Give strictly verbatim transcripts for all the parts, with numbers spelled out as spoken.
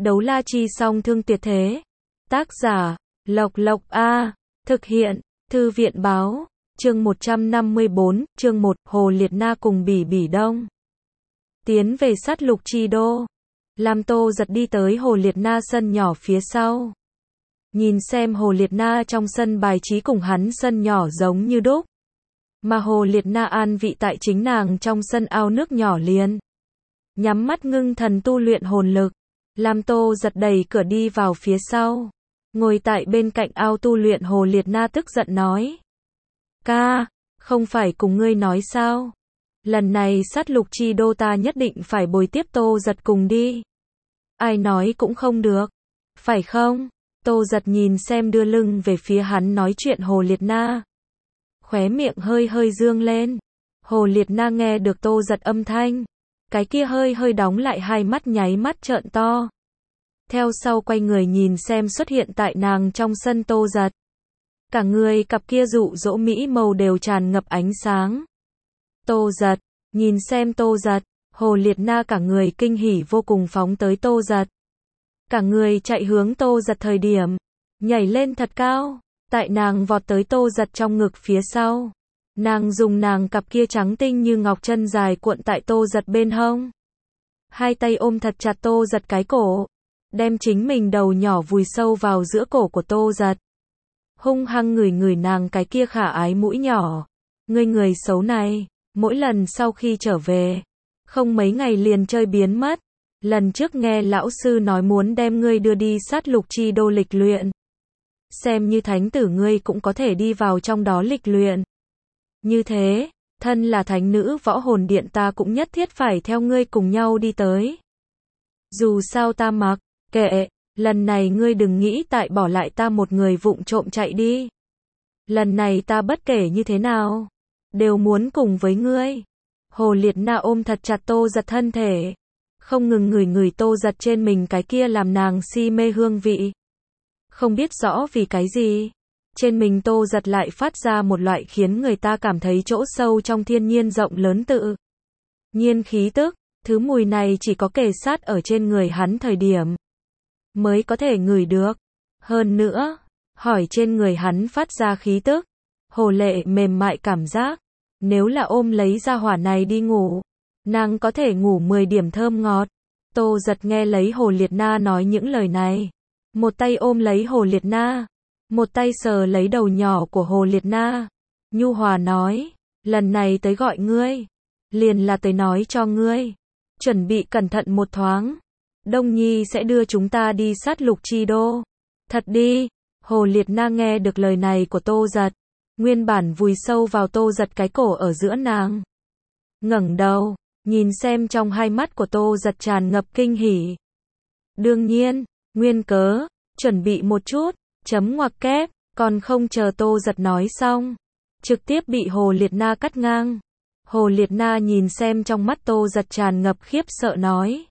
Đấu la chi song thương tuyệt thế. Tác giả, Lộc Lộc A. Thực hiện, Thư viện báo. Chương một trăm năm mươi bốn, chương một, Hồ Liệt Na cùng Bỉ Bỉ Đông. Tiến về sát lục chi đô. Lam Tô Giật đi tới Hồ Liệt Na sân nhỏ phía sau. Nhìn xem Hồ Liệt Na trong sân bài trí cùng hắn sân nhỏ giống như đúc. Mà Hồ Liệt Na an vị tại chính nàng trong sân ao nước nhỏ liền. Nhắm mắt ngưng thần tu luyện hồn lực. Lam Tô Giật đẩy cửa đi vào phía sau. Ngồi tại bên cạnh ao tu luyện Hồ Liệt Na tức giận nói. Ca, không phải cùng ngươi nói sao? Lần này sát lục chi đô ta nhất định phải bồi tiếp Tô Giật cùng đi. Ai nói cũng không được. Phải không? Tô Giật nhìn xem đưa lưng về phía hắn nói chuyện Hồ Liệt Na. Khóe miệng hơi hơi dương lên. Hồ Liệt Na nghe được Tô Giật âm thanh. Cái kia hơi hơi đóng lại hai mắt nháy mắt trợn to. Theo sau quay người nhìn xem xuất hiện tại nàng trong sân Tô Giật. Cả người cặp kia dụ dỗ mỹ màu đều tràn ngập ánh sáng. Tô Giật, nhìn xem Tô Giật, Hồ Liệt Na cả người kinh hỉ vô cùng phóng tới Tô Giật. Cả người chạy hướng Tô Giật thời điểm, nhảy lên thật cao, tại nàng vọt tới Tô Giật trong ngực phía sau. Nàng dùng nàng cặp kia trắng tinh như ngọc chân dài cuộn tại Tô Giật bên hông. Hai tay ôm thật chặt Tô Giật cái cổ, đem chính mình đầu nhỏ vùi sâu vào giữa cổ của Tô Giật. Hung hăng ngửi ngửi nàng cái kia khả ái mũi nhỏ. Ngươi người xấu này, mỗi lần sau khi trở về, không mấy ngày liền chơi biến mất. Lần trước nghe lão sư nói muốn đem ngươi đưa đi sát lục chi đô lịch luyện. Xem như thánh tử ngươi cũng có thể đi vào trong đó lịch luyện. Như thế, thân là thánh nữ võ hồn điện ta cũng nhất thiết phải theo ngươi cùng nhau đi tới. Dù sao ta mặc kệ, lần này ngươi đừng nghĩ tại bỏ lại ta một người vụng trộm chạy đi. Lần này ta bất kể như thế nào, đều muốn cùng với ngươi. Hồ Liệt Na ôm thật chặt Tô Giật thân thể, không ngừng ngửi ngửi Tô Giật trên mình cái kia làm nàng si mê hương vị. Không biết rõ vì cái gì, trên mình Tô Giật lại phát ra một loại khiến người ta cảm thấy chỗ sâu trong thiên nhiên rộng lớn tự nhiên khí tức. Thứ mùi này chỉ có kề sát ở trên người hắn thời điểm mới có thể ngửi được. Hơn nữa, hỏi trên người hắn phát ra khí tức, hồ lệ mềm mại cảm giác. Nếu là ôm lấy gia hỏa này đi ngủ, nàng có thể ngủ mười điểm thơm ngọt. Tô Giật nghe lấy Hồ Liệt Na nói những lời này. Một tay ôm lấy Hồ Liệt Na, một tay sờ lấy đầu nhỏ của Hồ Liệt Na. Nhu hòa nói, lần này tới gọi ngươi, liền là tới nói cho ngươi. Chuẩn bị cẩn thận một thoáng. Đông Nhi sẽ đưa chúng ta đi sát lục chi đô. Thật đi. Hồ Liệt Na nghe được lời này của Tô Giật. Nguyên bản vùi sâu vào Tô Giật cái cổ ở giữa nàng. Ngẩng đầu, nhìn xem trong hai mắt của Tô Giật tràn ngập kinh hỉ. Đương nhiên, nguyên cớ, chuẩn bị một chút, chấm ngoặc kép, còn không chờ Tô Giật nói xong. Trực tiếp bị Hồ Liệt Na cắt ngang. Hồ Liệt Na nhìn xem trong mắt Tô Giật tràn ngập khiếp sợ nói.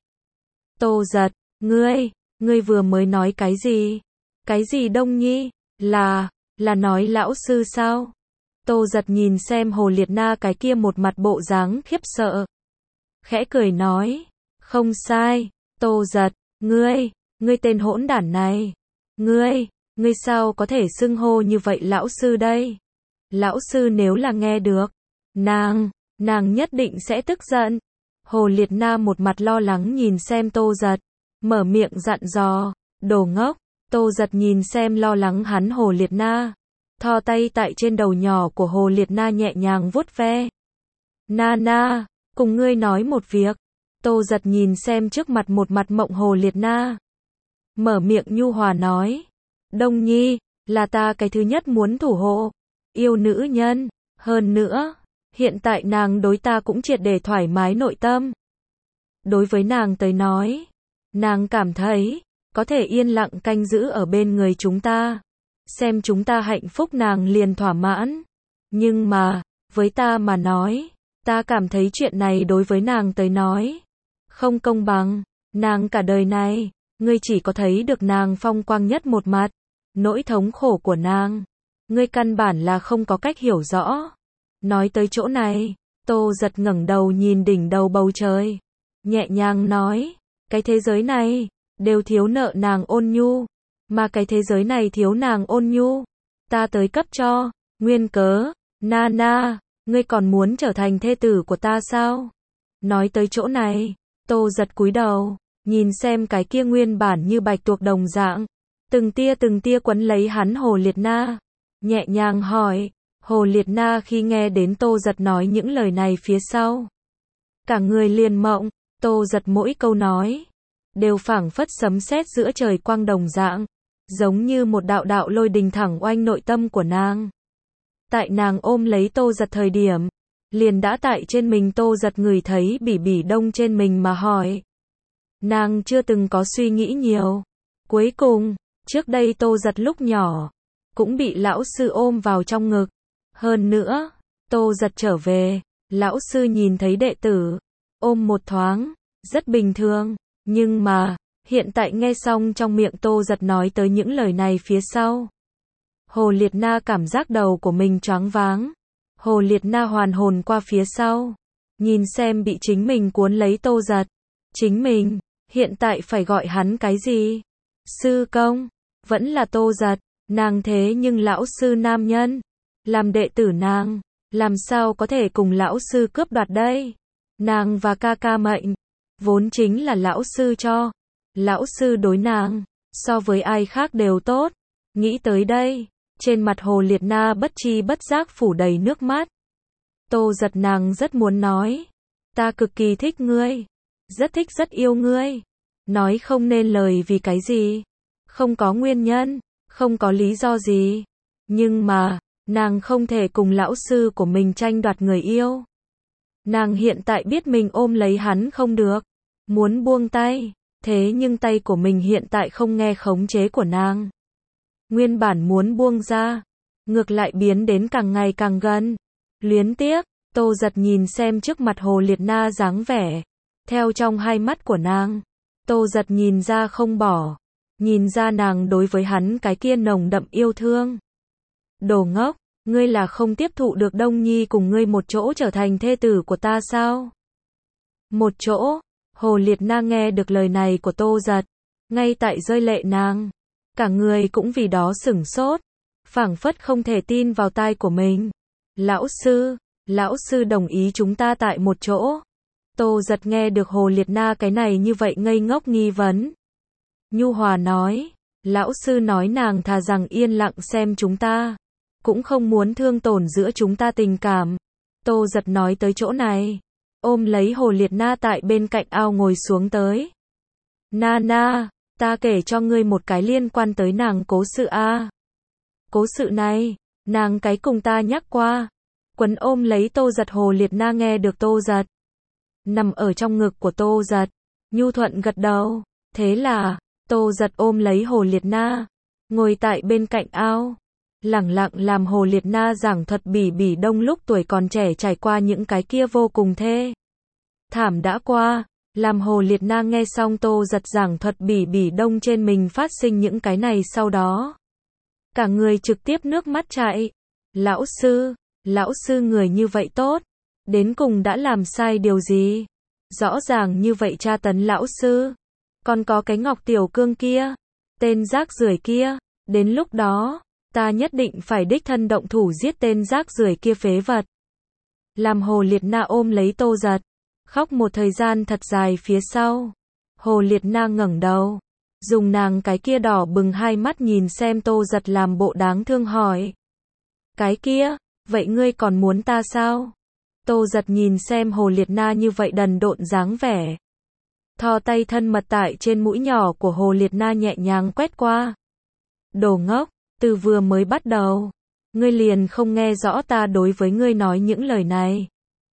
Tô Giật, ngươi, ngươi vừa mới nói cái gì? Cái gì Đông Nhi? Là, là nói lão sư sao? Tô Giật nhìn xem Hồ Liệt Na cái kia một mặt bộ dáng khiếp sợ. Khẽ cười nói, không sai, Tô Giật, ngươi, ngươi tên hỗn đản này. Ngươi, ngươi sao có thể xưng hô như vậy lão sư đây? Lão sư nếu là nghe được, nàng, nàng nhất định sẽ tức giận. Hồ Liệt Na một mặt lo lắng nhìn xem Tô Giật, mở miệng dặn dò, đồ ngốc. Tô Giật nhìn xem lo lắng hắn Hồ Liệt Na, thò tay tại trên đầu nhỏ của Hồ Liệt Na nhẹ nhàng vuốt ve. Na na, cùng ngươi nói một việc. Tô Giật nhìn xem trước mặt một mặt mộng Hồ Liệt Na, mở miệng nhu hòa nói, Đông Nhi, là ta cái thứ nhất muốn thủ hộ, yêu nữ nhân, hơn nữa, hiện tại nàng đối ta cũng triệt để thoải mái nội tâm. Đối với nàng tới nói, nàng cảm thấy, có thể yên lặng canh giữ ở bên người chúng ta, xem chúng ta hạnh phúc nàng liền thỏa mãn. Nhưng mà, với ta mà nói, ta cảm thấy chuyện này đối với nàng tới nói, không công bằng. Nàng cả đời này, ngươi chỉ có thấy được nàng phong quang nhất một mặt, nỗi thống khổ của nàng, ngươi căn bản là không có cách hiểu rõ. Nói tới chỗ này, Tô Giật ngẩng đầu nhìn đỉnh đầu bầu trời, nhẹ nhàng nói, cái thế giới này, đều thiếu nợ nàng ôn nhu, mà cái thế giới này thiếu nàng ôn nhu, ta tới cấp cho, nguyên cớ, na na, ngươi còn muốn trở thành thê tử của ta sao? Nói tới chỗ này, Tô Giật cúi đầu, nhìn xem cái kia nguyên bản như bạch tuộc đồng dạng, từng tia từng tia quấn lấy hắn Hồ Liệt Na, nhẹ nhàng hỏi. Hồ Liệt Na khi nghe đến Tô Giật nói những lời này phía sau, cả người liền mộng. Tô Giật mỗi câu nói đều phảng phất sấm sét giữa trời quang đồng dạng, giống như một đạo đạo lôi đình thẳng oanh nội tâm của nàng. Tại nàng ôm lấy Tô Giật thời điểm, liền đã tại trên mình Tô Giật ngửi thấy bỉ bỉ đông trên mình mà hỏi. Nàng chưa từng có suy nghĩ nhiều. Cuối cùng, trước đây Tô Giật lúc nhỏ cũng bị lão sư ôm vào trong ngực. Hơn nữa, Tô Giật trở về, lão sư nhìn thấy đệ tử, ôm một thoáng, rất bình thường, nhưng mà, hiện tại nghe xong trong miệng Tô Giật nói tới những lời này phía sau. Hồ Liệt Na cảm giác đầu của mình choáng váng. Hồ Liệt Na hoàn hồn qua phía sau, nhìn xem bị chính mình cuốn lấy Tô Giật. Chính mình, hiện tại phải gọi hắn cái gì? Sư công, vẫn là Tô Giật, nàng thế nhưng lão sư nam nhân. Làm đệ tử nàng, làm sao có thể cùng lão sư cướp đoạt đây? Nàng và ca ca mệnh, vốn chính là lão sư cho. Lão sư đối nàng, so với ai khác đều tốt. Nghĩ tới đây, trên mặt Hồ Liệt Na bất chi bất giác phủ đầy nước mắt. Tô Giật nàng rất muốn nói, ta cực kỳ thích ngươi, rất thích rất yêu ngươi. Nói không nên lời vì cái gì, không có nguyên nhân, không có lý do gì. Nhưng mà, nàng không thể cùng lão sư của mình tranh đoạt người yêu. Nàng hiện tại biết mình ôm lấy hắn không được, muốn buông tay, thế nhưng tay của mình hiện tại không nghe khống chế của nàng. Nguyên bản muốn buông ra, ngược lại biến đến càng ngày càng gần. Luyến tiếc, Tô Giật nhìn xem trước mặt Hồ Liệt Na dáng vẻ, theo trong hai mắt của nàng, Tô Giật nhìn ra không bỏ, nhìn ra nàng đối với hắn cái kia nồng đậm yêu thương. Đồ ngốc, ngươi là không tiếp thụ được Đông Nhi cùng ngươi một chỗ trở thành thê tử của ta sao? Một chỗ, Hồ Liệt Na nghe được lời này của Tô Giật, ngay tại rơi lệ nàng, cả người cũng vì đó sửng sốt, phảng phất không thể tin vào tai của mình. Lão sư, lão sư đồng ý chúng ta tại một chỗ. Tô Giật nghe được Hồ Liệt Na cái này như vậy ngây ngốc nghi vấn. Nhu hòa nói, lão sư nói nàng thà rằng yên lặng xem chúng ta, cũng không muốn thương tổn giữa chúng ta tình cảm. Tô Giật nói tới chỗ này, ôm lấy Hồ Liệt Na tại bên cạnh ao ngồi xuống tới. Na na, ta kể cho ngươi một cái liên quan tới nàng cố sự a. Cố sự này, nàng cái cùng ta nhắc qua. Quấn ôm lấy Tô Giật Hồ Liệt Na nghe được Tô Giật nằm ở trong ngực của Tô Giật, nhu thuận gật đầu. Thế là, Tô Giật ôm lấy Hồ Liệt Na, ngồi tại bên cạnh ao, lẳng lặng làm Hồ Liệt Na giảng thuật bỉ bỉ đông lúc tuổi còn trẻ trải qua những cái kia vô cùng thê thảm đã qua. Làm Hồ Liệt Na nghe xong Tô Giật giảng thuật bỉ bỉ đông trên mình phát sinh những cái này sau đó, cả người trực tiếp nước mắt chảy. Lão sư, lão sư người như vậy tốt, đến cùng đã làm sai điều gì? Rõ ràng như vậy tra tấn lão sư. Còn có cái Ngọc Tiểu Cương kia, tên rác rưởi kia, đến lúc đó, ta nhất định phải đích thân động thủ giết tên rác rưởi kia phế vật. Làm Hồ Liệt Na ôm lấy Tô Giật, khóc một thời gian thật dài phía sau. Hồ Liệt Na ngẩng đầu, dùng nàng cái kia đỏ bừng hai mắt nhìn xem Tô Giật làm bộ đáng thương hỏi. Cái kia, vậy ngươi còn muốn ta sao? Tô Giật nhìn xem Hồ Liệt Na như vậy đần độn dáng vẻ, thò tay thân mật tại trên mũi nhỏ của Hồ Liệt Na nhẹ nhàng quét qua. Đồ ngốc, từ vừa mới bắt đầu, ngươi liền không nghe rõ ta đối với ngươi nói những lời này.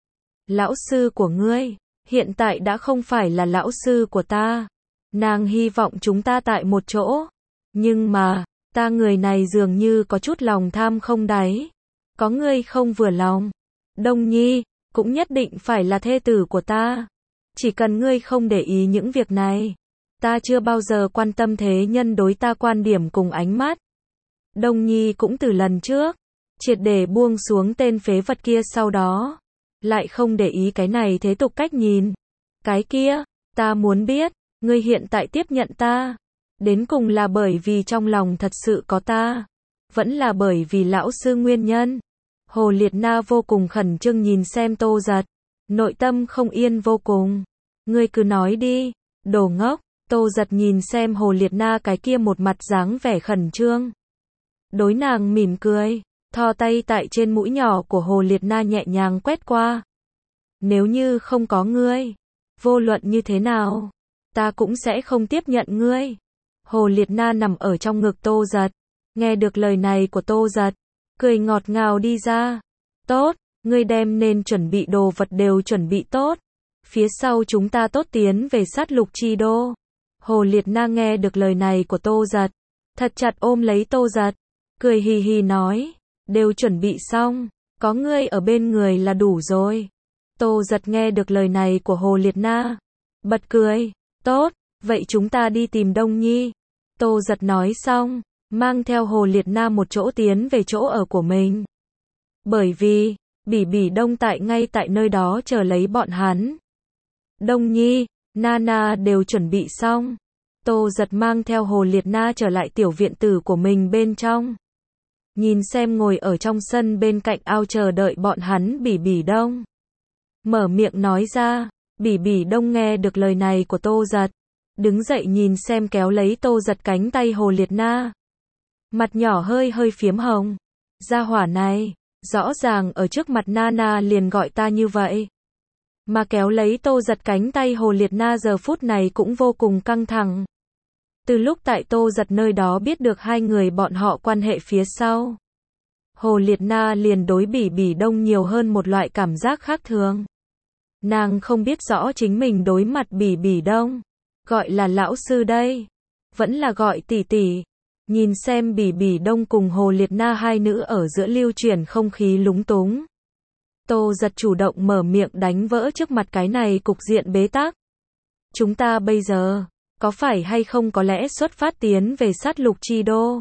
Lão sư của ngươi, hiện tại đã không phải là lão sư của ta. Nàng hy vọng chúng ta tại một chỗ. Nhưng mà, ta người này dường như có chút lòng tham không đáy. Có ngươi không vừa lòng. Đông Nhi, cũng nhất định phải là thê tử của ta. Chỉ cần ngươi không để ý những việc này, ta chưa bao giờ quan tâm thế nhân đối ta quan điểm cùng ánh mắt. Đông Nhi cũng từ lần trước, triệt để buông xuống tên phế vật kia sau đó, lại không để ý cái này thế tục cách nhìn. Cái kia, ta muốn biết, Ngươi hiện tại tiếp nhận ta, đến cùng là bởi vì trong lòng thật sự có ta, vẫn là bởi vì lão sư nguyên nhân. Hồ Liệt Na vô cùng khẩn trương nhìn xem Tô Giật, nội tâm không yên vô cùng. Ngươi cứ nói đi, đồ ngốc. Tô Giật nhìn xem Hồ Liệt Na cái kia một mặt dáng vẻ khẩn trương. Đối nàng mỉm cười, thò tay tại trên mũi nhỏ của Hồ Liệt Na nhẹ nhàng quét qua. Nếu như không có ngươi, vô luận như thế nào, ta cũng sẽ không tiếp nhận ngươi. Hồ Liệt Na nằm ở trong ngực Tô Giật, nghe được lời này của Tô Giật, cười ngọt ngào đi ra. Tốt, ngươi đem nên chuẩn bị đồ vật đều chuẩn bị tốt. Phía sau chúng ta tốt tiến về sát lục chi đô. Hồ Liệt Na nghe được lời này của Tô Giật, thật chặt ôm lấy Tô Giật, cười hì hì nói, đều chuẩn bị xong, có ngươi ở bên người là đủ rồi. Tô Giật nghe được lời này của Hồ Liệt Na, bật cười, tốt, vậy chúng ta đi tìm Đông Nhi. Tô Giật nói xong, mang theo Hồ Liệt Na một chỗ tiến về chỗ ở của mình. Bởi vì, Bỉ Bỉ Đông tại ngay tại nơi đó chờ lấy bọn hắn. Đông Nhi, Nana đều chuẩn bị xong. Tô Giật mang theo Hồ Liệt Na trở lại tiểu viện tử của mình bên trong. Nhìn xem ngồi ở trong sân bên cạnh ao chờ đợi bọn hắn Bỉ Bỉ Đông. Mở miệng nói ra, Bỉ Bỉ Đông nghe được lời này của Tô Giật, đứng dậy nhìn xem kéo lấy Tô Giật cánh tay Hồ Liệt Na. Mặt nhỏ hơi hơi phiếm hồng. Gia hỏa này, rõ ràng ở trước mặt Nana liền gọi ta như vậy. Mà kéo lấy Tô Giật cánh tay Hồ Liệt Na giờ phút này cũng vô cùng căng thẳng. Từ lúc tại Tô Giật nơi đó biết được hai người bọn họ quan hệ phía sau, Hồ Liệt Na liền đối Bỉ Bỉ Đông nhiều hơn một loại cảm giác khác thường. Nàng không biết rõ chính mình đối mặt Bỉ Bỉ Đông, gọi là lão sư đây, vẫn là gọi tỷ tỷ. Nhìn xem Bỉ Bỉ Đông cùng Hồ Liệt Na hai nữ ở giữa lưu chuyển không khí lúng túng. Tô Giật chủ động mở miệng đánh vỡ trước mặt cái này cục diện bế tắc. Chúng ta bây giờ, có phải hay không có lẽ xuất phát tiến về sát lục chi đô?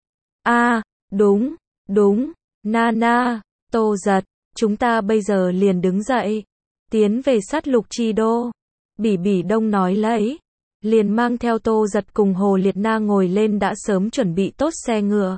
A, à, đúng, đúng, Nana, Tô Giật, chúng ta bây giờ liền đứng dậy, tiến về sát lục chi đô. Bỉ Bỉ Đông nói lấy, liền mang theo Tô Giật cùng Hồ Liệt Na ngồi lên đã sớm chuẩn bị tốt xe ngựa.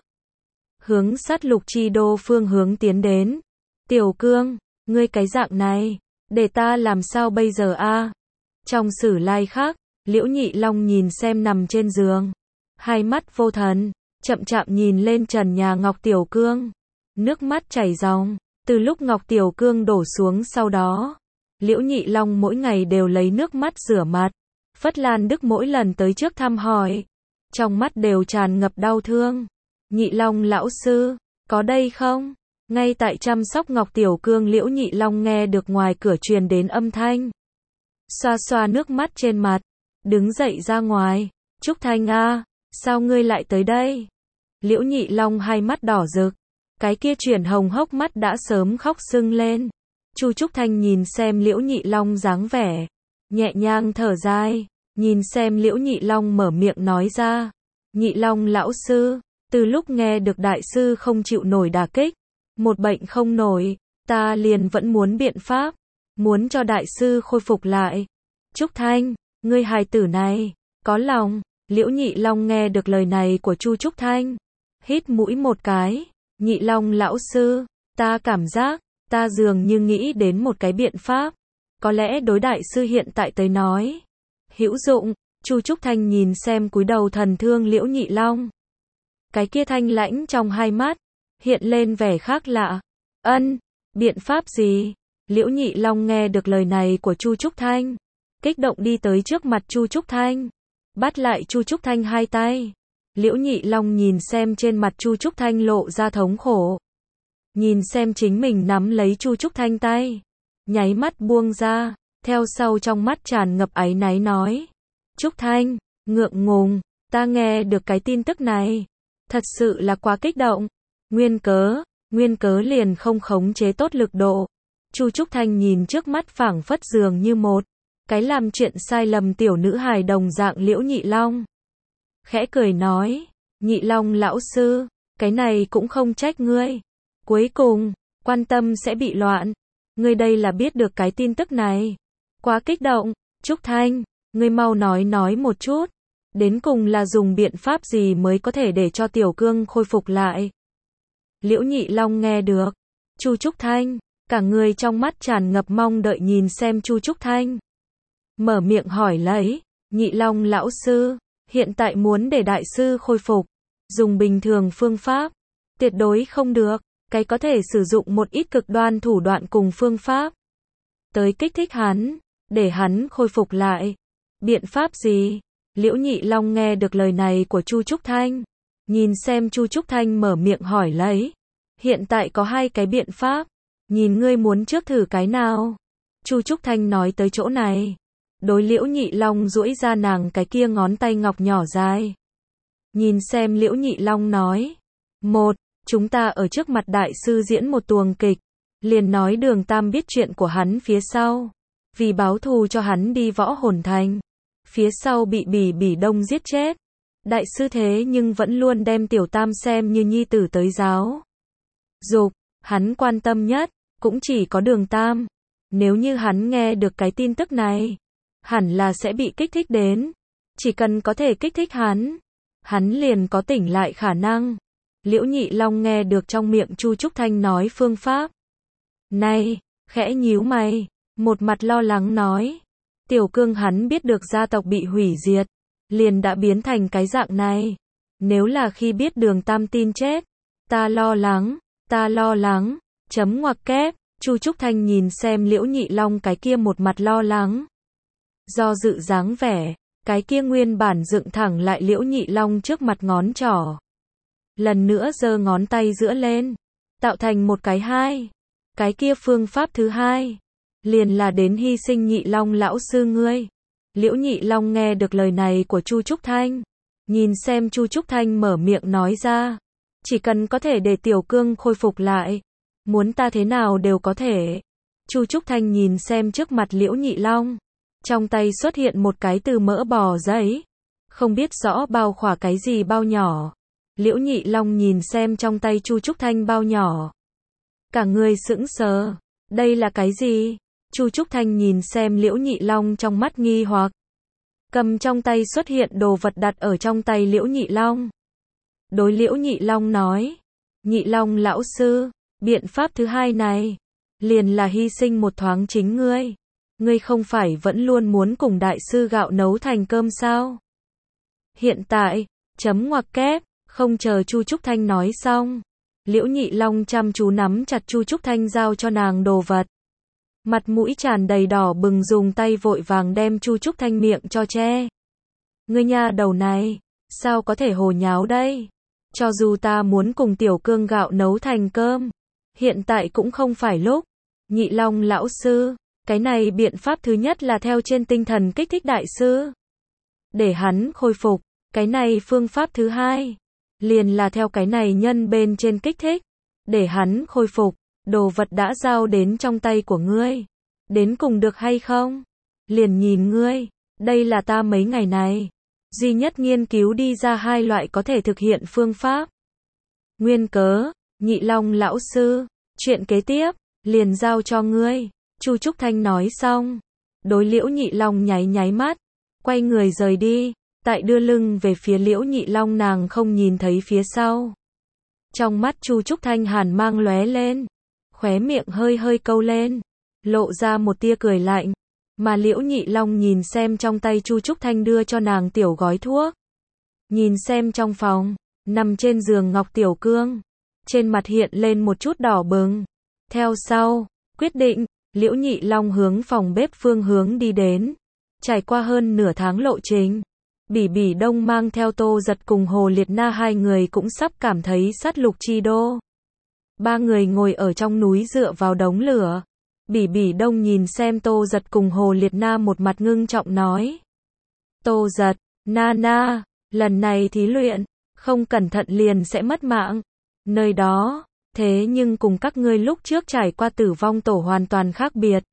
Hướng sát lục chi đô phương hướng tiến đến. Tiểu Cương, ngươi cái dạng này, để ta làm sao bây giờ a? À? Trong sử lai khác, Liễu Nhị Long nhìn xem nằm trên giường, hai mắt vô thần, chậm chạm nhìn lên trần nhà Ngọc Tiểu Cương, nước mắt chảy ròng. Từ lúc Ngọc Tiểu Cương đổ xuống sau đó, Liễu Nhị Long mỗi ngày đều lấy nước mắt rửa mặt. Phất Lan Đức mỗi lần tới trước thăm hỏi, trong mắt đều tràn ngập đau thương. Nhị Long lão sư, có đây không? Ngay tại chăm sóc Ngọc Tiểu Cương, Liễu Nhị Long nghe được ngoài cửa truyền đến âm thanh. Xoa xoa nước mắt trên mặt, đứng dậy ra ngoài. Trúc Thanh a, sao ngươi lại tới đây? Liễu Nhị Long hai mắt đỏ rực, cái kia chuyển hồng hốc mắt đã sớm khóc sưng lên. Chu Trúc Thanh nhìn xem Liễu Nhị Long dáng vẻ, nhẹ nhàng thở dài, nhìn xem Liễu Nhị Long mở miệng nói ra. Nhị Long lão sư, từ lúc nghe được đại sư không chịu nổi đả kích, một bệnh không nổi, ta liền vẫn muốn biện pháp, muốn cho đại sư khôi phục lại. Trúc Thanh, ngươi hài tử này, có lòng. Liễu Nhị Long nghe được lời này của Chu Trúc Thanh, hít mũi một cái. Nhị Long lão sư, ta cảm giác, ta dường như nghĩ đến một cái biện pháp, có lẽ đối đại sư hiện tại tới nói hữu dụng. Chu Trúc Thanh nhìn xem cúi đầu thần thương Liễu Nhị Long, cái kia thanh lãnh trong hai mắt hiện lên vẻ khác lạ. Ân, biện pháp gì? Liễu Nhị Long nghe được lời này của Chu Trúc Thanh, kích động đi tới trước mặt Chu Trúc Thanh, bắt lại Chu Trúc Thanh hai tay. Liễu Nhị Long nhìn xem trên mặt Chu Trúc Thanh lộ ra thống khổ, nhìn xem chính mình nắm lấy Chu Trúc Thanh tay, nháy mắt buông ra, theo sau trong mắt tràn ngập áy náy nói. Trúc Thanh, ngượng ngùng, ta nghe được cái tin tức này, thật sự là quá kích động. Nguyên cớ, nguyên cớ liền không khống chế tốt lực độ. Chu Trúc Thanh nhìn trước mắt phảng phất dường như một cái làm chuyện sai lầm tiểu nữ hài đồng dạng Liễu Nhị Long. Khẽ cười nói, Nhị Long lão sư, cái này cũng không trách ngươi. Cuối cùng, quan tâm sẽ bị loạn. Ngươi đây là biết được cái tin tức này. Quá kích động. Trúc Thanh, Ngươi mau nói nói một chút, đến cùng là dùng biện pháp gì mới có thể để cho Tiểu Cương khôi phục lại. Liễu Nhị Long nghe được, Chu Trúc Thanh, cả người trong mắt tràn ngập mong đợi nhìn xem Chu Trúc Thanh. Mở miệng hỏi lấy, Nhị Long lão sư, hiện tại muốn để đại sư khôi phục, dùng bình thường phương pháp, tuyệt đối không được, cái có thể sử dụng một ít cực đoan thủ đoạn cùng phương pháp, tới kích thích hắn, để hắn khôi phục lại. Biện pháp gì? Liễu Nhị Long nghe được lời này của Chu Trúc Thanh, nhìn xem Chu Trúc Thanh mở miệng hỏi lấy, hiện tại có hai cái biện pháp, nhìn ngươi muốn trước thử cái nào? Chu Trúc Thanh nói tới chỗ này, đối Liễu Nhị Long duỗi ra nàng cái kia ngón tay ngọc nhỏ dài. Nhìn xem Liễu Nhị Long nói, một, chúng ta ở trước mặt đại sư diễn một tuồng kịch, liền nói Đường Tam biết chuyện của hắn phía sau, vì báo thù cho hắn đi Võ Hồn Thành, phía sau bị Bỉ Bỉ Đông giết chết. Đại sư thế nhưng vẫn luôn đem Tiểu Tam xem như nhi tử tới giáo dục, hắn quan tâm nhất, cũng chỉ có Đường Tam. Nếu như hắn nghe được cái tin tức này, hẳn là sẽ bị kích thích đến. Chỉ cần có thể kích thích hắn, hắn liền có tỉnh lại khả năng. Liễu Nhị Long nghe được trong miệng Chu Trúc Thanh nói phương pháp này, khẽ nhíu mày, một mặt lo lắng nói, Tiểu Cương hắn biết được gia tộc bị hủy diệt, liền đã biến thành cái dạng này. Nếu là khi biết Đường Tam tin chết, ta lo lắng, ta lo lắng, chấm ngoặc kép. Chu Trúc Thanh nhìn xem Liễu Nhị Long cái kia một mặt lo lắng, do dự dáng vẻ, cái kia nguyên bản dựng thẳng lại Liễu Nhị Long trước mặt ngón trỏ, lần nữa giơ ngón tay giữa lên, tạo thành một cái hai. Cái kia phương pháp thứ hai, liền là đến hy sinh Nhị Long lão sư ngươi. Liễu Nhị Long nghe được lời này của Chu Trúc Thanh, nhìn xem Chu Trúc Thanh mở miệng nói ra, chỉ cần có thể để Tiểu Cương khôi phục lại, muốn ta thế nào đều có thể. Chu Trúc Thanh nhìn xem trước mặt Liễu Nhị Long, trong tay xuất hiện một cái từ mỡ bò giấy, không biết rõ bao khỏa cái gì bao nhỏ. Liễu Nhị Long nhìn xem trong tay Chu Trúc Thanh bao nhỏ, cả người sững sờ, đây là cái gì? Chu Trúc Thanh nhìn xem Liễu Nhị Long trong mắt nghi hoặc, cầm trong tay xuất hiện đồ vật đặt ở trong tay Liễu Nhị Long. Đối Liễu Nhị Long nói, Nhị Long lão sư, biện pháp thứ hai này, liền là hy sinh một thoáng chính ngươi. Ngươi không phải vẫn luôn muốn cùng đại sư gạo nấu thành cơm sao? Hiện tại, chấm ngoặc kép, không chờ Chu Trúc Thanh nói xong, Liễu Nhị Long chăm chú nắm chặt Chu Trúc Thanh giao cho nàng đồ vật. Mặt mũi tràn đầy đỏ bừng dùng tay vội vàng đem Chu Trúc Thanh miệng cho che. Ngươi nha đầu này, sao có thể hồ nháo đây? Cho dù ta muốn cùng Tiểu Cương gạo nấu thành cơm, hiện tại cũng không phải lúc. Nhị Long lão sư, cái này biện pháp thứ nhất là theo trên tinh thần kích thích đại sư, để hắn khôi phục. Cái này phương pháp thứ hai, liền là theo cái này nhân bên trên kích thích, để hắn khôi phục. Đồ vật đã giao đến trong tay của ngươi, đến cùng được hay không? Liền nhìn ngươi, đây là ta mấy ngày này duy nhất nghiên cứu đi ra hai loại có thể thực hiện phương pháp. Nguyên cớ, Nhị Long lão sư, chuyện kế tiếp, liền giao cho ngươi. Chu Trúc Thanh nói xong, đối Liễu Nhị Long nháy nháy mắt, quay người rời đi, tại đưa lưng về phía Liễu Nhị Long nàng không nhìn thấy phía sau. Trong mắt Chu Trúc Thanh hàn mang lóe lên, khóe miệng hơi hơi câu lên, lộ ra một tia cười lạnh, mà Liễu Nhị Long nhìn xem trong tay Chu Trúc Thanh đưa cho nàng tiểu gói thuốc. Nhìn xem trong phòng, nằm trên giường Ngọc Tiểu Cương, trên mặt hiện lên một chút đỏ bừng. Theo sau, quyết định, Liễu Nhị Long hướng phòng bếp phương hướng đi đến. Trải qua hơn nửa tháng lộ trình, Bỉ Bỉ Đông mang theo Tô Giật cùng Hồ Liệt Na hai người cũng sắp cảm thấy sát lục chi đô. Ba người ngồi ở trong núi dựa vào đống lửa. Bỉ Bỉ Đông nhìn xem Tô Giật cùng Hồ Liệt Na một mặt ngưng trọng nói. Tô Giật, Na Na, lần này thí luyện, không cẩn thận liền sẽ mất mạng. Nơi đó, thế nhưng cùng các ngươi lúc trước trải qua tử vong tổ hoàn toàn khác biệt.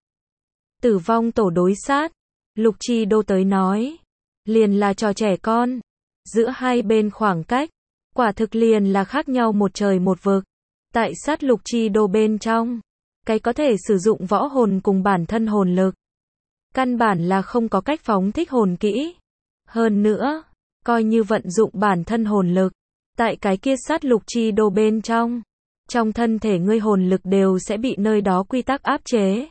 Tử vong tổ đối sát, Lục Chi Đô tới nói, liền là trò trẻ con. Giữa hai bên khoảng cách, quả thực liền là khác nhau một trời một vực. Tại sát lục chi đô bên trong, cái có thể sử dụng võ hồn cùng bản thân hồn lực. Căn bản là không có cách phóng thích hồn kỹ. Hơn nữa, coi như vận dụng bản thân hồn lực, tại cái kia sát lục chi đô bên trong, trong thân thể ngươi hồn lực đều sẽ bị nơi đó quy tắc áp chế.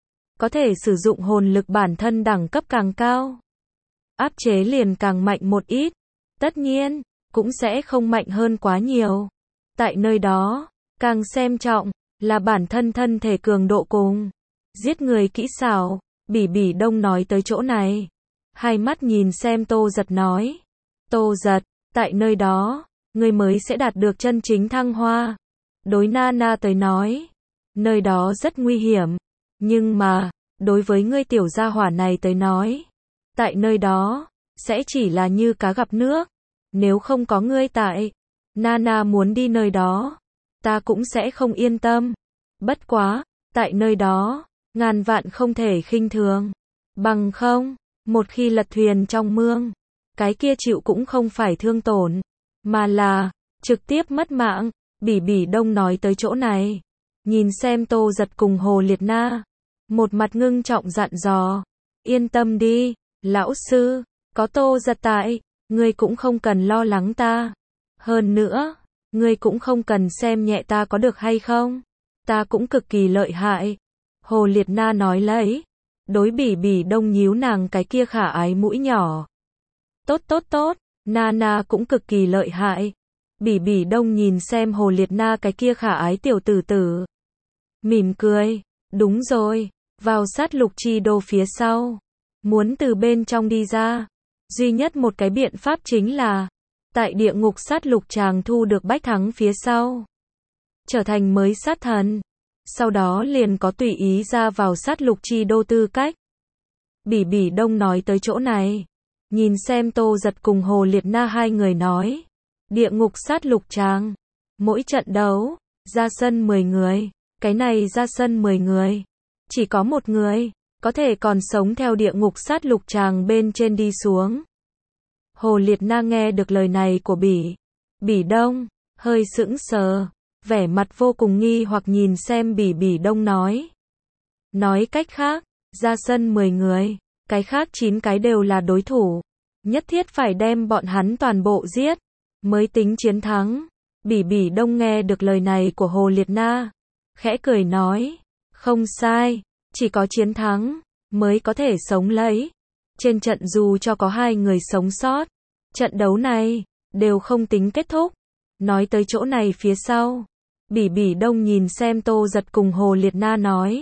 Có thể sử dụng hồn lực bản thân đẳng cấp càng cao, áp chế liền càng mạnh một ít. Tất nhiên, cũng sẽ không mạnh hơn quá nhiều. Tại nơi đó, càng xem trọng là bản thân thân thể cường độ cùng giết người kỹ xảo. Bỉ Bỉ Đông nói tới chỗ này, hai mắt nhìn xem Tô Giật nói. Tô Giật, tại nơi đó, ngươi mới sẽ đạt được chân chính thăng hoa. Đối Nana tới nói, nơi đó rất nguy hiểm. Nhưng mà, đối với ngươi tiểu gia hỏa này tới nói, tại nơi đó, sẽ chỉ là như cá gặp nước. Nếu không có ngươi tại, Nana muốn đi nơi đó, ta cũng sẽ không yên tâm. Bất quá, tại nơi đó, ngàn vạn không thể khinh thường. Bằng không, một khi lật thuyền trong mương, cái kia chịu cũng không phải thương tổn, mà là trực tiếp mất mạng. Bỉ Bỉ Đông nói tới chỗ này, nhìn xem Tô Giật cùng Hồ Liệt Na, một mặt ngưng trọng dặn dò. Yên tâm đi, lão sư, có Tô Giật tại, ngươi cũng không cần lo lắng ta. Hơn nữa, ngươi cũng không cần xem nhẹ ta có được hay không. Ta cũng cực kỳ lợi hại. Hồ Liệt Na nói lấy, đối Bỉ Bỉ Đông nhíu nàng cái kia khả ái mũi nhỏ. Tốt tốt tốt, Nana cũng cực kỳ lợi hại. Bỉ Bỉ Đông nhìn xem Hồ Liệt Na cái kia khả ái tiểu tử tử, mỉm cười. Đúng rồi, vào sát lục chi đô phía sau, muốn từ bên trong đi ra, duy nhất một cái biện pháp chính là tại địa ngục sát lục chàng thu được bách thắng phía sau, trở thành mới sát thần, sau đó liền có tùy ý ra vào sát lục chi đô tư cách. Bỉ Bỉ Đông nói tới chỗ này, nhìn xem Tô Giật cùng Hồ Liệt Na hai người nói. Địa ngục sát lục chàng, mỗi trận đấu, ra sân mười người, cái này ra sân mười người, chỉ có một người, có thể còn sống theo địa ngục sát lục chàng bên trên đi xuống. Hồ Liệt Na nghe được lời này của Bỉ Bỉ Đông, hơi sững sờ, vẻ mặt vô cùng nghi hoặc nhìn xem Bỉ Bỉ Đông nói. Nói cách khác, ra sân mười người, cái khác chín cái đều là đối thủ, nhất thiết phải đem bọn hắn toàn bộ giết mới tính chiến thắng. Bỉ Bỉ Đông nghe được lời này của Hồ Liệt Na, khẽ cười nói, không sai, chỉ có chiến thắng mới có thể sống lấy. Trên trận dù cho có hai người sống sót, trận đấu này đều không tính kết thúc. Nói tới chỗ này phía sau, Bỉ Bỉ Đông nhìn xem Tô Giật cùng Hồ Liệt Na nói,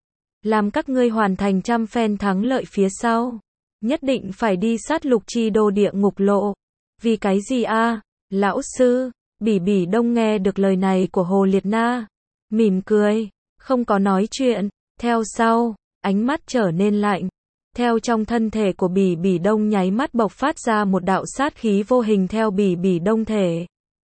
làm các ngươi hoàn thành trăm phen thắng lợi phía sau, nhất định phải đi sát lục chi đô địa ngục lộ. Vì cái gì a? À? Lão sư, Bỉ Bỉ Đông nghe được lời này của Hồ Liệt Na, mỉm cười, không có nói chuyện. Theo sau, ánh mắt trở nên lạnh. Theo trong thân thể của Bỉ Bỉ Đông nháy mắt bộc phát ra một đạo sát khí vô hình theo Bỉ Bỉ Đông thể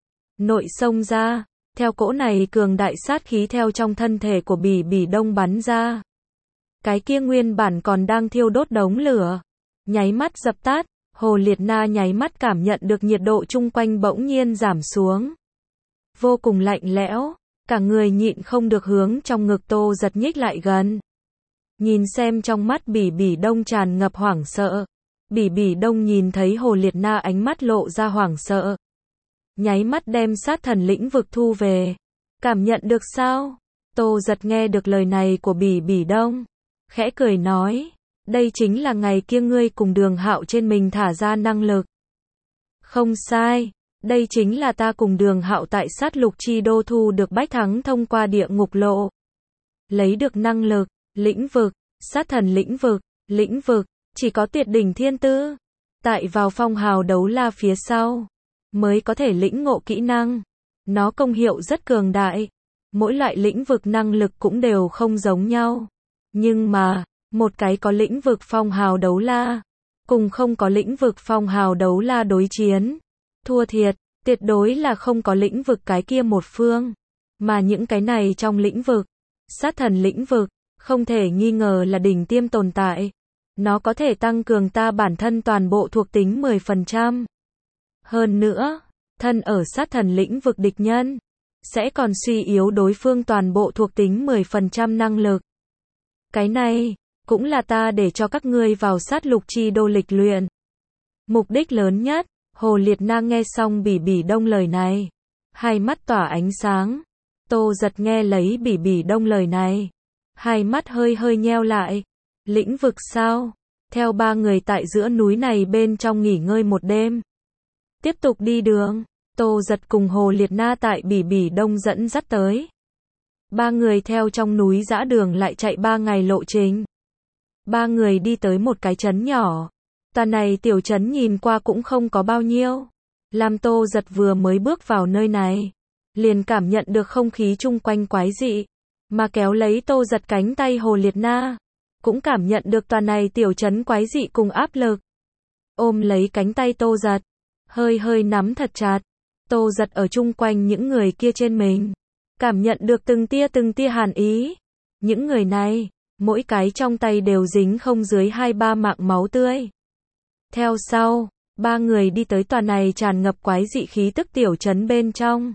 nội xông ra. Theo cỗ này cường đại sát khí theo trong thân thể của Bỉ Bỉ Đông bắn ra, cái kia nguyên bản còn đang thiêu đốt đống lửa, nháy mắt dập tắt. Hồ Liệt Na nháy mắt cảm nhận được nhiệt độ chung quanh bỗng nhiên giảm xuống, vô cùng lạnh lẽo, cả người nhịn không được hướng trong ngực Tô Giật nhích lại gần. Nhìn xem trong mắt Bỉ Bỉ Đông tràn ngập hoảng sợ, Bỉ Bỉ Đông nhìn thấy Hồ Liệt Na ánh mắt lộ ra hoảng sợ, nháy mắt đem sát thần lĩnh vực thu về. Cảm nhận được sao? Tô Giật nghe được lời này của Bỉ Bỉ Đông, khẽ cười nói, đây chính là ngày kia ngươi cùng Đường Hạo trên mình thả ra năng lực. Không sai, đây chính là ta cùng Đường Hạo tại sát lục chi đô thu được bách thắng thông qua địa ngục lộ. Lấy được năng lực, lĩnh vực, sát thần lĩnh vực, lĩnh vực, chỉ có tuyệt đỉnh thiên tư. Tại vào phong hào đấu la phía sau, mới có thể lĩnh ngộ kỹ năng. Nó công hiệu rất cường đại. Mỗi loại lĩnh vực năng lực cũng đều không giống nhau. Nhưng mà, một cái có lĩnh vực phong hào đấu la, cùng không có lĩnh vực phong hào đấu la đối chiến, thua thiệt, tuyệt đối là không có lĩnh vực cái kia một phương. Mà những cái này trong lĩnh vực, sát thần lĩnh vực, không thể nghi ngờ là đỉnh tiêm tồn tại. Nó có thể tăng cường ta bản thân toàn bộ thuộc tính mười phần trăm. Hơn nữa, thân ở sát thần lĩnh vực địch nhân, sẽ còn suy yếu đối phương toàn bộ thuộc tính mười phần trăm năng lực. Cái này, cũng là ta để cho các ngươi vào sát lục chi đô lịch luyện. Mục đích lớn nhất. Hồ Liệt Na nghe xong Bỉ Bỉ Đông lời này, hai mắt tỏa ánh sáng. Tô Giật nghe lấy Bỉ Bỉ Đông lời này, hai mắt hơi hơi nheo lại. Lĩnh vực sao? Theo ba người tại giữa núi này bên trong nghỉ ngơi một đêm. Tiếp tục đi đường, Tô Giật cùng Hồ Liệt Na tại Bỉ Bỉ Đông dẫn dắt tới. Ba người theo trong núi dã đường lại chạy ba ngày lộ trình. Ba người đi tới một cái trấn nhỏ. Tòa này tiểu trấn nhìn qua cũng không có bao nhiêu. Làm Tô Giật vừa mới bước vào nơi này, liền cảm nhận được không khí chung quanh quái dị. Mà kéo lấy Tô Giật cánh tay Hồ Liệt Na, cũng cảm nhận được tòa này tiểu trấn quái dị cùng áp lực. Ôm lấy cánh tay Tô Giật, hơi hơi nắm thật chặt. Tô Giật ở chung quanh những người kia trên mình, cảm nhận được từng tia từng tia hàn ý. Những người này, mỗi cái trong tay đều dính không dưới hai ba mảng máu tươi. Theo sau, ba người đi tới tòa này tràn ngập quái dị khí tức tiểu trấn bên trong.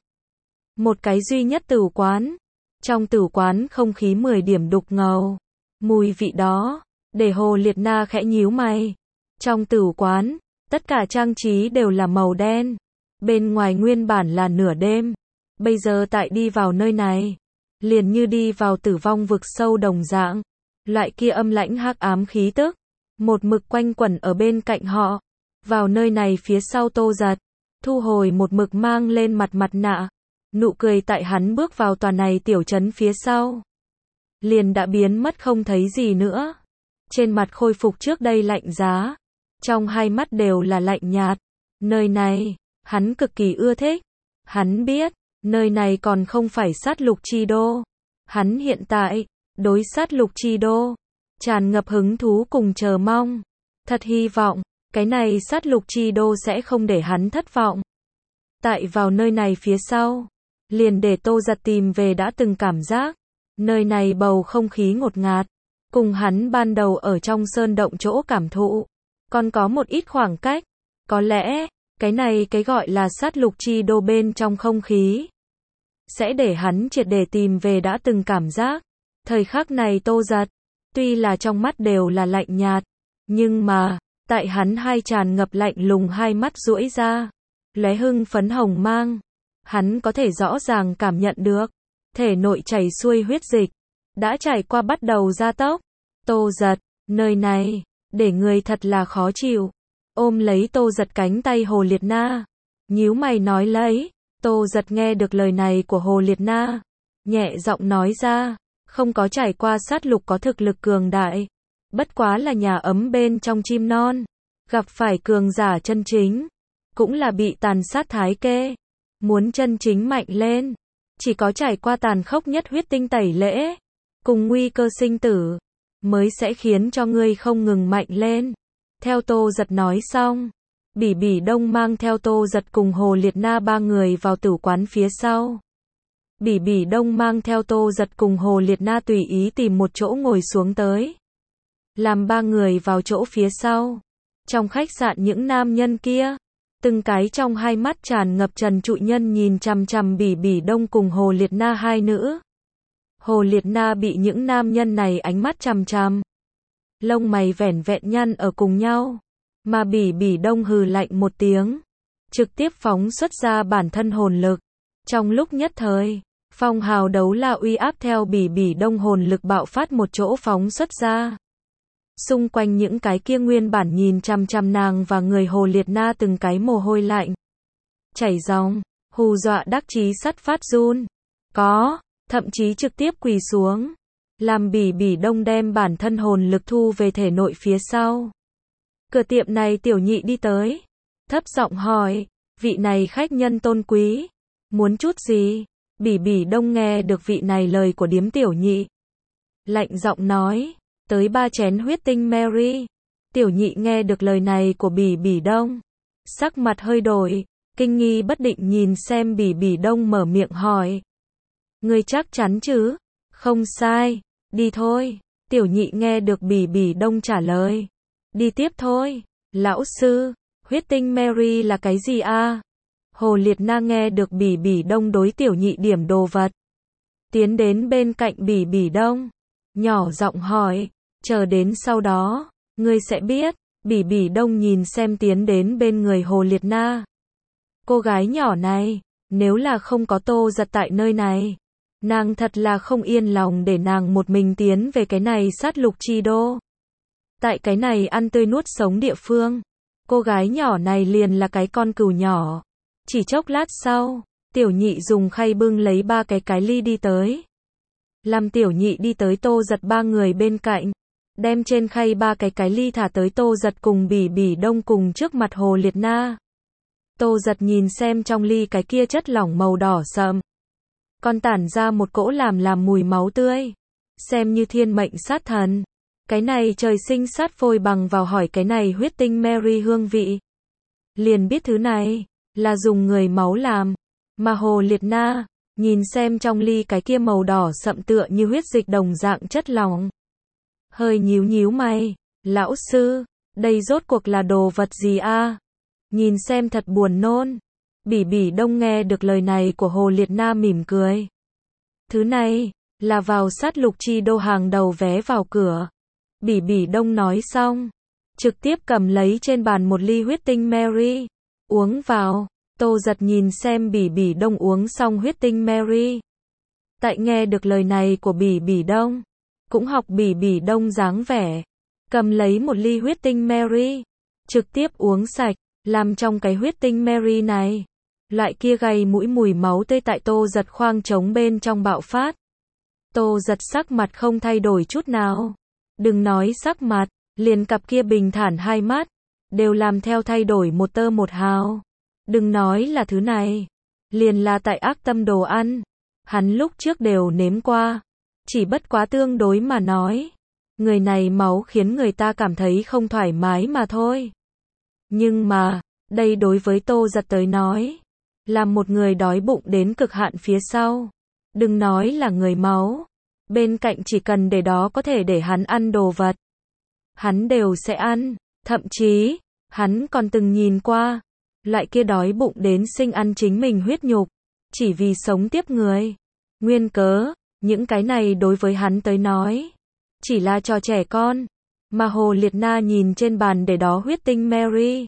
Một cái duy nhất tửu quán. Trong tửu quán không khí mười điểm đục ngầu. Mùi vị đó, để Hồ Liệt Na khẽ nhíu mày. Trong tửu quán, tất cả trang trí đều là màu đen. Bên ngoài nguyên bản là nửa đêm. Bây giờ tại đi vào nơi này, liền như đi vào tử vong vực sâu đồng dạng. Loại kia âm lãnh hắc ám khí tức, một mực quanh quẩn ở bên cạnh họ. Vào nơi này phía sau Tô Giật, thu hồi một mực mang lên mặt mặt nạ. Nụ cười tại hắn bước vào tòa này tiểu trấn phía sau, liền đã biến mất không thấy gì nữa. Trên mặt khôi phục trước đây lạnh giá, trong hai mắt đều là lạnh nhạt. Nơi này, hắn cực kỳ ưa thích. Hắn biết, nơi này còn không phải sát lục chi đô. Hắn hiện tại, đối sát lục chi đô, tràn ngập hứng thú cùng chờ mong. Thật hy vọng, cái này sát lục chi đô sẽ không để hắn thất vọng. Tại vào nơi này phía sau, liền để Tô Giật tìm về đã từng cảm giác. Nơi này bầu không khí ngột ngạt, cùng hắn ban đầu ở trong sơn động chỗ cảm thụ, còn có một ít khoảng cách. Có lẽ, cái này cái gọi là sát lục chi đô bên trong không khí, sẽ để hắn triệt để tìm về đã từng cảm giác. Thời khắc này Tô Giật, tuy là trong mắt đều là lạnh nhạt, nhưng mà, tại hắn hai tràn ngập lạnh lùng hai mắt duỗi ra, lóe hưng phấn hồng mang. Hắn có thể rõ ràng cảm nhận được, thể nội chảy xuôi huyết dịch, đã trải qua bắt đầu gia tốc. Tô Giật, nơi này, để người thật là khó chịu. Ôm lấy Tô Giật cánh tay Hồ Liệt Na, nhíu mày nói lấy. Tô Giật nghe được lời này của Hồ Liệt Na, nhẹ giọng nói ra, không có trải qua sát lục có thực lực cường đại, bất quá là nhà ấm bên trong chim non, gặp phải cường giả chân chính, cũng là bị tàn sát thái kê. Muốn chân chính mạnh lên, chỉ có trải qua tàn khốc nhất huyết tinh tẩy lễ, cùng nguy cơ sinh tử, mới sẽ khiến cho ngươi không ngừng mạnh lên. Theo Tô Giật nói xong, Bỉ Bỉ Đông mang theo Tô Giật cùng Hồ Liệt Na ba người vào tử quán phía sau. Bỉ Bỉ Đông mang theo Tô Giật cùng Hồ Liệt Na tùy ý tìm một chỗ ngồi xuống tới. Làm ba người vào chỗ phía sau. Trong khách sạn những nam nhân kia, từng cái trong hai mắt tràn ngập trần trụi nhân nhìn chằm chằm Bỉ Bỉ Đông cùng Hồ Liệt Na hai nữ. Hồ Liệt Na bị những nam nhân này ánh mắt chằm chằm, lông mày vẻn vẹn nhăn ở cùng nhau, mà Bỉ Bỉ Đông hừ lạnh một tiếng, trực tiếp phóng xuất ra bản thân hồn lực. Trong lúc nhất thời, phong hào đấu la uy áp theo Bỉ Bỉ Đông hồn lực bạo phát một chỗ phóng xuất ra. Xung quanh những cái kia nguyên bản nhìn chằm chằm nàng và người Hồ Liệt Na từng cái mồ hôi lạnh chảy ròng, hù dọa đắc chí sắt phát run. Có, thậm chí trực tiếp quỳ xuống, làm Bỉ Bỉ Đông đem bản thân hồn lực thu về thể nội phía sau. Cửa tiệm này tiểu nhị đi tới, thấp giọng hỏi, vị này khách nhân tôn quý, muốn chút gì? Bỉ Bỉ Đông nghe được vị này lời của điếm tiểu nhị, lạnh giọng nói, tới ba chén huyết tinh Mary. Tiểu nhị nghe được lời này của Bỉ Bỉ Đông, sắc mặt hơi đổi, kinh nghi bất định nhìn xem Bỉ Bỉ Đông mở miệng hỏi. Ngươi chắc chắn chứ? Không sai, đi thôi. Tiểu nhị nghe được Bỉ Bỉ Đông trả lời. Đi tiếp thôi. Lão sư, huyết tinh Mary là cái gì a? Hồ Liệt Na nghe được Bỉ Bỉ Đông đối tiểu nhị điểm đồ vật, tiến đến bên cạnh Bỉ Bỉ Đông, nhỏ giọng hỏi. chờ đến sau đó, ngươi sẽ biết. Bỉ Bỉ Đông nhìn xem tiến đến bên người Hồ Liệt Na. Cô gái nhỏ này, nếu là không có Tô Giật tại nơi này, nàng thật là không yên lòng để nàng một mình tiến về cái này sát lục chi đô. Tại cái này ăn tươi nuốt sống địa phương, cô gái nhỏ này liền là cái con cừu nhỏ. Chỉ chốc lát sau, Tiểu Nhị dùng khay bưng lấy ba cái cái ly đi tới. Làm Tiểu Nhị đi tới Tô Giật ba người bên cạnh, đem trên khay ba cái cái ly thả tới Tô Giật cùng Bỉ Bỉ Đông cùng trước mặt Hồ Liệt Na. Tô Giật nhìn xem trong ly cái kia chất lỏng màu đỏ sậm, còn tản ra một cỗ làm làm mùi máu tươi, xem như thiên mệnh sát thần. Cái này trời sinh sát phôi bằng vào hỏi cái này huyết tinh Mary hương vị. Liền biết thứ này là dùng người máu làm, mà Hồ Liệt Na nhìn xem trong ly cái kia màu đỏ sậm tựa như huyết dịch đồng dạng chất lỏng, hơi nhíu nhíu mày, lão sư, đây rốt cuộc là đồ vật gì a? Nhìn xem thật buồn nôn. Bỉ Bỉ Đông nghe được lời này của Hồ Liệt Na mỉm cười. Thứ này là vào sát lục chi đô hàng đầu vé vào cửa. Bỉ Bỉ Đông nói xong, trực tiếp cầm lấy trên bàn một ly huyết tinh Mary, uống vào. Tô Giật nhìn xem Bỉ Bỉ Đông uống xong huyết tinh Mary. Tại nghe được lời này của Bỉ Bỉ Đông, cũng học Bỉ Bỉ Đông dáng vẻ, cầm lấy một ly huyết tinh Mary, trực tiếp uống sạch, làm trong cái huyết tinh Mary này, loại kia gay mũi mùi máu tươi tại Tô Giật khoang trống bên trong bạo phát. Tô Giật sắc mặt không thay đổi chút nào. Đừng nói sắc mặt, liền cặp kia bình thản hai mắt, đều làm theo thay đổi một tơ một hào. Đừng nói là thứ này, liền là tại ác tâm đồ ăn, hắn lúc trước đều nếm qua, chỉ bất quá tương đối mà nói, người này máu khiến người ta cảm thấy không thoải mái mà thôi. Nhưng mà, đây đối với Tô Giật tới nói, là một người đói bụng đến cực hạn phía sau. Đừng nói là người máu, bên cạnh chỉ cần để đó có thể để hắn ăn đồ vật, hắn đều sẽ ăn, thậm chí, hắn còn từng nhìn qua, loại kia đói bụng đến sinh ăn chính mình huyết nhục, chỉ vì sống tiếp người. Nguyên cớ, những cái này đối với hắn tới nói, chỉ là trò trẻ con, mà Hồ Liệt Na nhìn trên bàn để đó huyết tinh Mary.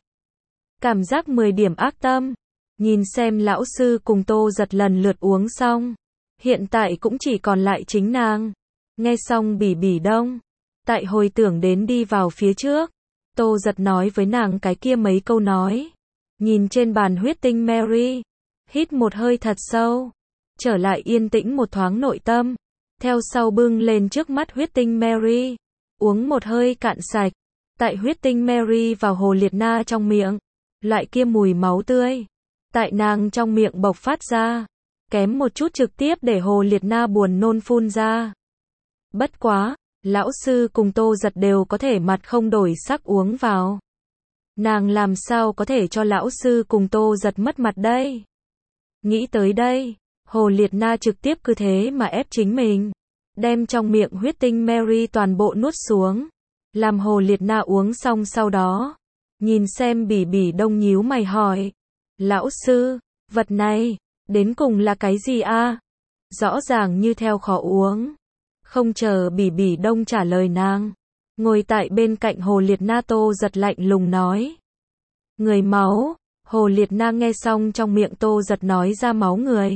Cảm giác mười điểm ác tâm, nhìn xem lão sư cùng Tô Giật lần lượt uống xong, hiện tại cũng chỉ còn lại chính nàng. Nghe xong Bỉ Bỉ Đông, tại hồi tưởng đến đi vào phía trước, Tô Giật nói với nàng cái kia mấy câu nói, nhìn trên bàn huyết tinh Mary, hít một hơi thật sâu, trở lại yên tĩnh một thoáng nội tâm, theo sau bưng lên trước mắt huyết tinh Mary, uống một hơi cạn sạch, tại huyết tinh Mary vào Hồ Liệt Na trong miệng, loại kia mùi máu tươi, tại nàng trong miệng bộc phát ra, kém một chút trực tiếp để Hồ Liệt Na buồn nôn phun ra. Bất quá, lão sư cùng Tô Giật đều có thể mặt không đổi sắc uống vào. Nàng làm sao có thể cho lão sư cùng Tô Giật mất mặt đây? Nghĩ tới đây, Hồ Liệt Na trực tiếp cứ thế mà ép chính mình, đem trong miệng huyết tinh Mary toàn bộ nuốt xuống, làm Hồ Liệt Na uống xong sau đó, nhìn xem Bỉ Bỉ Đông nhíu mày hỏi, lão sư, vật này, đến cùng là cái gì a? Rõ ràng như theo khó uống. Không chờ Bỉ Bỉ Đông trả lời nàng, ngồi tại bên cạnh Hồ Liệt Na Tô Giật lạnh lùng nói, người máu. Hồ Liệt Na nghe xong trong miệng Tô Giật nói ra máu người,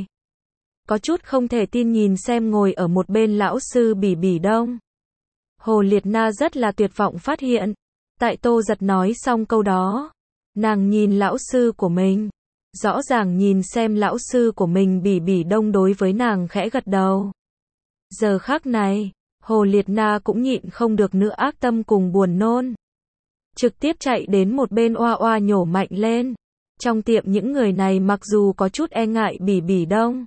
có chút không thể tin nhìn xem ngồi ở một bên lão sư Bỉ Bỉ Đông. Hồ Liệt Na rất là tuyệt vọng phát hiện, tại Tô Giật nói xong câu đó, nàng nhìn lão sư của mình, rõ ràng nhìn xem lão sư của mình Bỉ Bỉ Đông đối với nàng khẽ gật đầu. Giờ khắc này, Hồ Liệt Na cũng nhịn không được nữa ác tâm cùng buồn nôn, trực tiếp chạy đến một bên oa oa nhổ mạnh lên. Trong tiệm những người này mặc dù có chút e ngại Bỉ Bỉ Đông,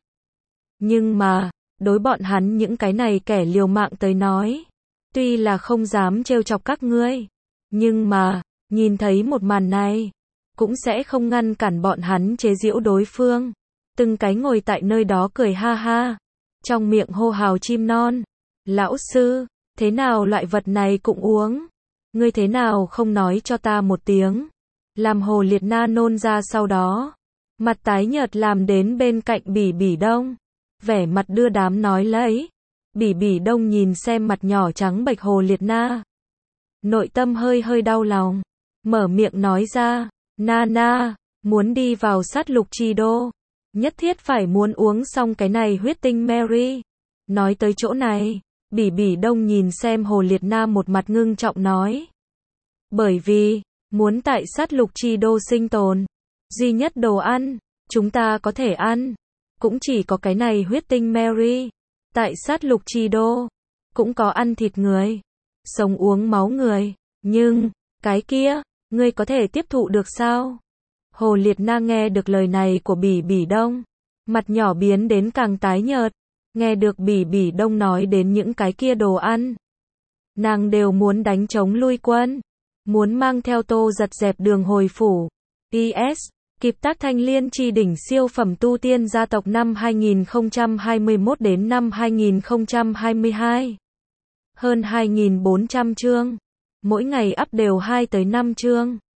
nhưng mà, đối bọn hắn những cái này kẻ liều mạng tới nói, tuy là không dám trêu chọc các ngươi, nhưng mà, nhìn thấy một màn này, cũng sẽ không ngăn cản bọn hắn chế giễu đối phương. Từng cái ngồi tại nơi đó cười ha ha, trong miệng hô hào chim non. Lão sư, thế nào loại vật này cũng uống? Ngươi thế nào không nói cho ta một tiếng? Làm Hồ Liệt Na nôn ra sau đó, mặt tái nhợt làm đến bên cạnh Bỉ Bỉ Đông, vẻ mặt đưa đám nói lấy, Bỉ Bỉ Đông nhìn xem mặt nhỏ trắng bệch Hồ Liệt Na. Nội tâm hơi hơi đau lòng. Mở miệng nói ra, Na Na, muốn đi vào sát lục chi đô. Nhất thiết phải muốn uống xong cái này huyết tinh Mary. Nói tới chỗ này, Bỉ Bỉ Đông nhìn xem Hồ Liệt Na một mặt ngưng trọng nói. Bởi vì, muốn tại sát lục chi đô sinh tồn, duy nhất đồ ăn, chúng ta có thể ăn, cũng chỉ có cái này huyết tinh Mary. Tại sát lục chi đô, cũng có ăn thịt người, sống uống máu người, nhưng, cái kia, ngươi có thể tiếp thụ được sao? Hồ Liệt Na nghe được lời này của Bỉ Bỉ Đông, mặt nhỏ biến đến càng tái nhợt, nghe được Bỉ Bỉ Đông nói đến những cái kia đồ ăn. Nàng đều muốn đánh trống lui quân, muốn mang theo Tô Giật dẹp đường hồi phủ. pê ét Kịp tác Thanh Liên chi đỉnh siêu phẩm tu tiên gia tộc năm hai nghìn không trăm hai mươi mốt đến năm hai nghìn không trăm hai mươi hai. Hơn hai nghìn bốn trăm chương. Mỗi ngày up đều hai tới năm chương.